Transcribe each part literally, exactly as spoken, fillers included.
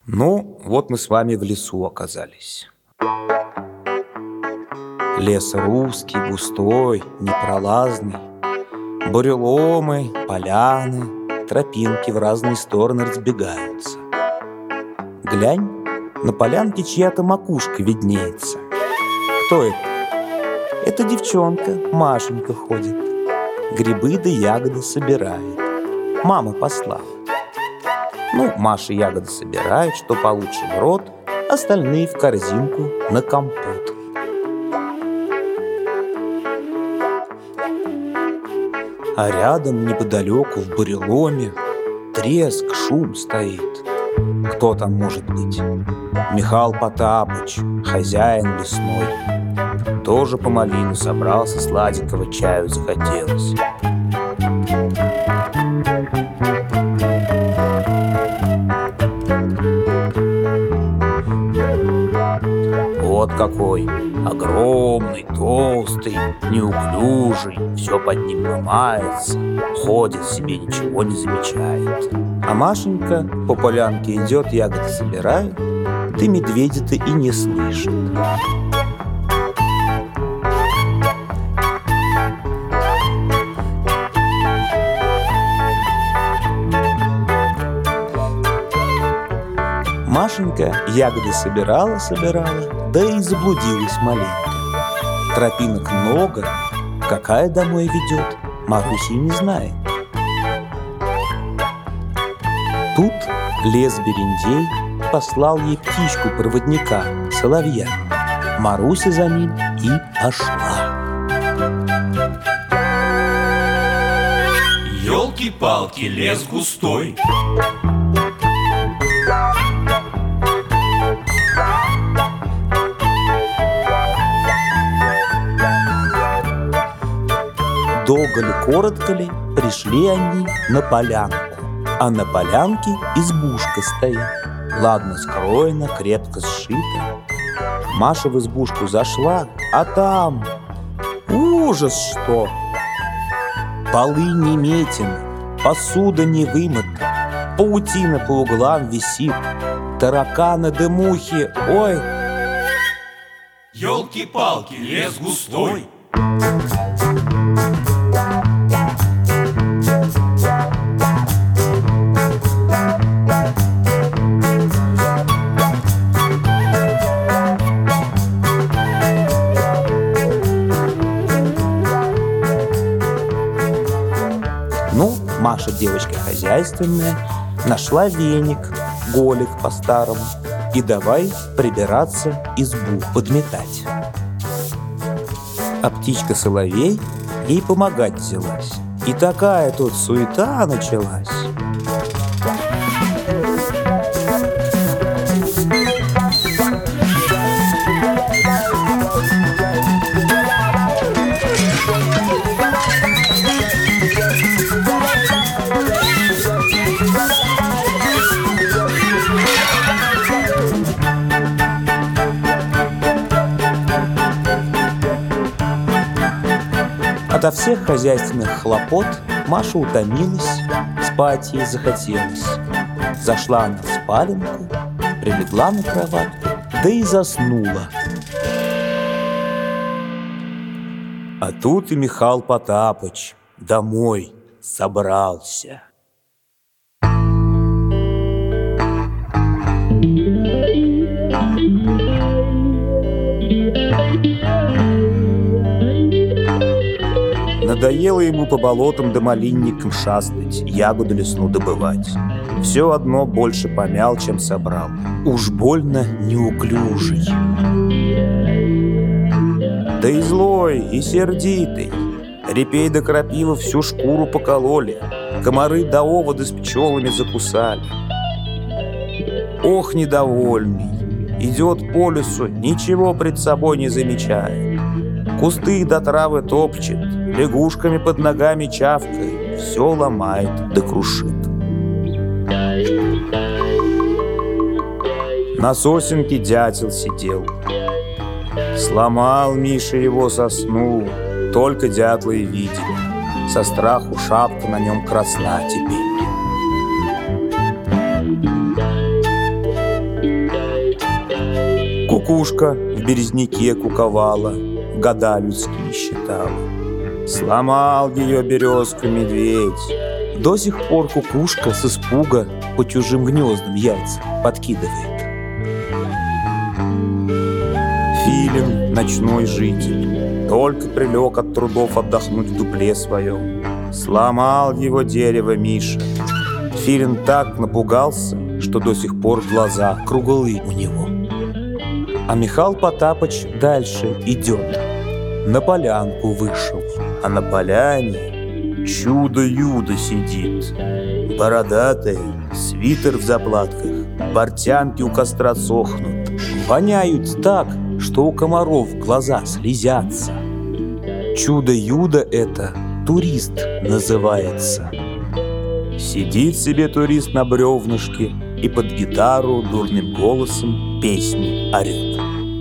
Ну, вот мы с вами в лесу оказались. Лес русский, густой, непролазный. Буреломы, поляны, тропинки в разные стороны разбегаются. Глянь, на полянке чья-то макушка виднеется. Кто это? Это девчонка, Машенька ходит. Грибы да ягоды собирает. Мама послала. Ну, Маша ягоды собирает, что получше в рот, остальные в корзинку на компот. А рядом, неподалеку, в буреломе, треск, шум стоит. Кто там может быть? Михал Потапыч, хозяин лесной. Тоже по малину собрался, сладенького чаю захотелось. Вот какой! Огромный, толстый, неуклюжий, все под ним ломается, ходит себе, ничего не замечает. А Машенька по полянке идет, ягоды собирает, да медведя-то и не слышит. Машенька ягоды собирала-собирала, да и заблудилась маленько. Тропинок много, какая домой ведет, Маруся и не знает. Тут лес-берендей послал ей птичку-проводника, соловья. Маруся за ним и пошла. Ёлки-палки, лес густой. Долго ли, коротко ли, пришли они на полянку. А на полянке избушка стоит. Ладно скроена, крепко сшита. Маша в избушку зашла, а там ужас что! Полы не метены, посуда не вымыта, паутина по углам висит, тараканы да мухи, ой! Ёлки-палки, лес густой. Ну, Маша девочка хозяйственная, нашла веник, голик по-старому, и давай прибираться, избу подметать. А птичка-соловей ей помогать взялась. И такая тут суета началась. Ото всех хозяйственных хлопот Маша утомилась, спать ей захотелось. Зашла она в спаленку, прилегла на кроватку, да и заснула. А тут и Михал Потапыч домой собрался. Надоело ему по болотам да малинникам шастать, ягоду лесну добывать. Все одно больше помял, чем собрал. Уж больно неуклюжий. Да и злой, и сердитый. Репей да крапива всю шкуру покололи, комары да оводы с пчелами закусали. Ох, недовольный, идет по лесу, ничего пред собой не замечает. Кусты до травы топчет, лягушками под ногами чавкает, все ломает да крушит. На сосенке дятел сидел. Сломал Миша его сосну, только дятла и видели. Со страху шапка на нем красна теперь. Кукушка в березняке куковала, года людские считала. Сломал ее березку медведь. До сих пор кукушка с испуга по чужим гнездам яйца подкидывает. Филин, ночной житель, только прилег от трудов отдохнуть в дупле своем. Сломал его дерево Миша. Филин так напугался, что до сих пор глаза круглые у него. А Михал Потапыч дальше идет. На полянку вышел, а на поляне чудо-юдо сидит. Бородатый, свитер в заплатках, портянки у костра сохнут. Воняют так, что у комаров глаза слезятся. Чудо-юдо это турист называется. Сидит себе турист на бревнышке и под гитару дурным голосом песни орет.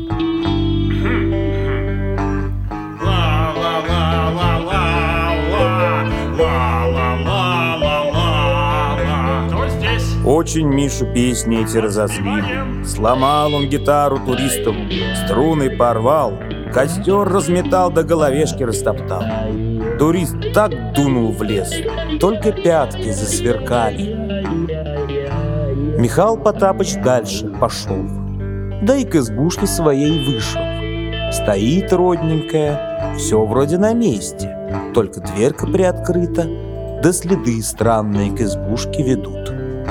Очень Мишу песни эти разозлили. Сломал он гитару туристов, струны порвал, костер разметал, до головешки растоптал. Турист так дунул в лес, только пятки засверкали. Михал Потапыч дальше пошел, да и к избушке своей вышел. Стоит родненькая, все вроде на месте, только дверка приоткрыта, да следы странные к избушке ведут.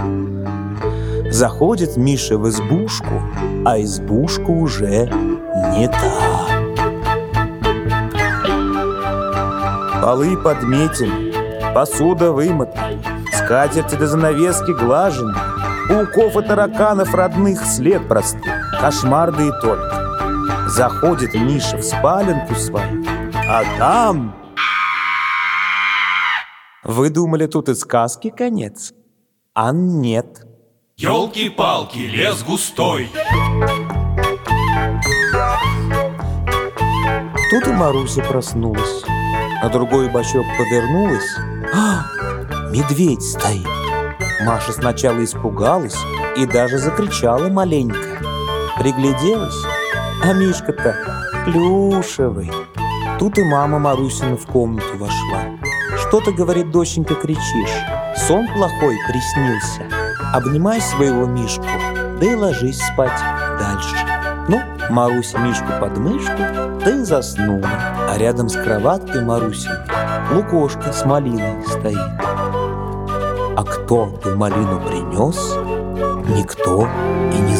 Заходит Миша в избушку, а избушка уже не та. Полы подметены, посуда вымотана, скатерти до занавески глажены, пауков и тараканов родных след простыл, кошмар да и только. Заходит Миша в спаленку свою, а там... Вы думали, тут и сказки конец? А нет. Ёлки-палки, лес густой. Тут и Маруся проснулась. На другой бочок повернулась. А, медведь стоит. Маша сначала испугалась и даже закричала маленько. Пригляделась, а Мишка-то плюшевый. Тут и мама Марусина в комнату вошла. Что ты, говорит, доченька, кричишь? Сон плохой приснился. Обнимай своего Мишку, да и ложись спать дальше. Ну, Маруся Мишку под мышку, да и заснула. А рядом с кроваткой Маруси лукошка с малиной стоит. А кто ту малину принес, никто и не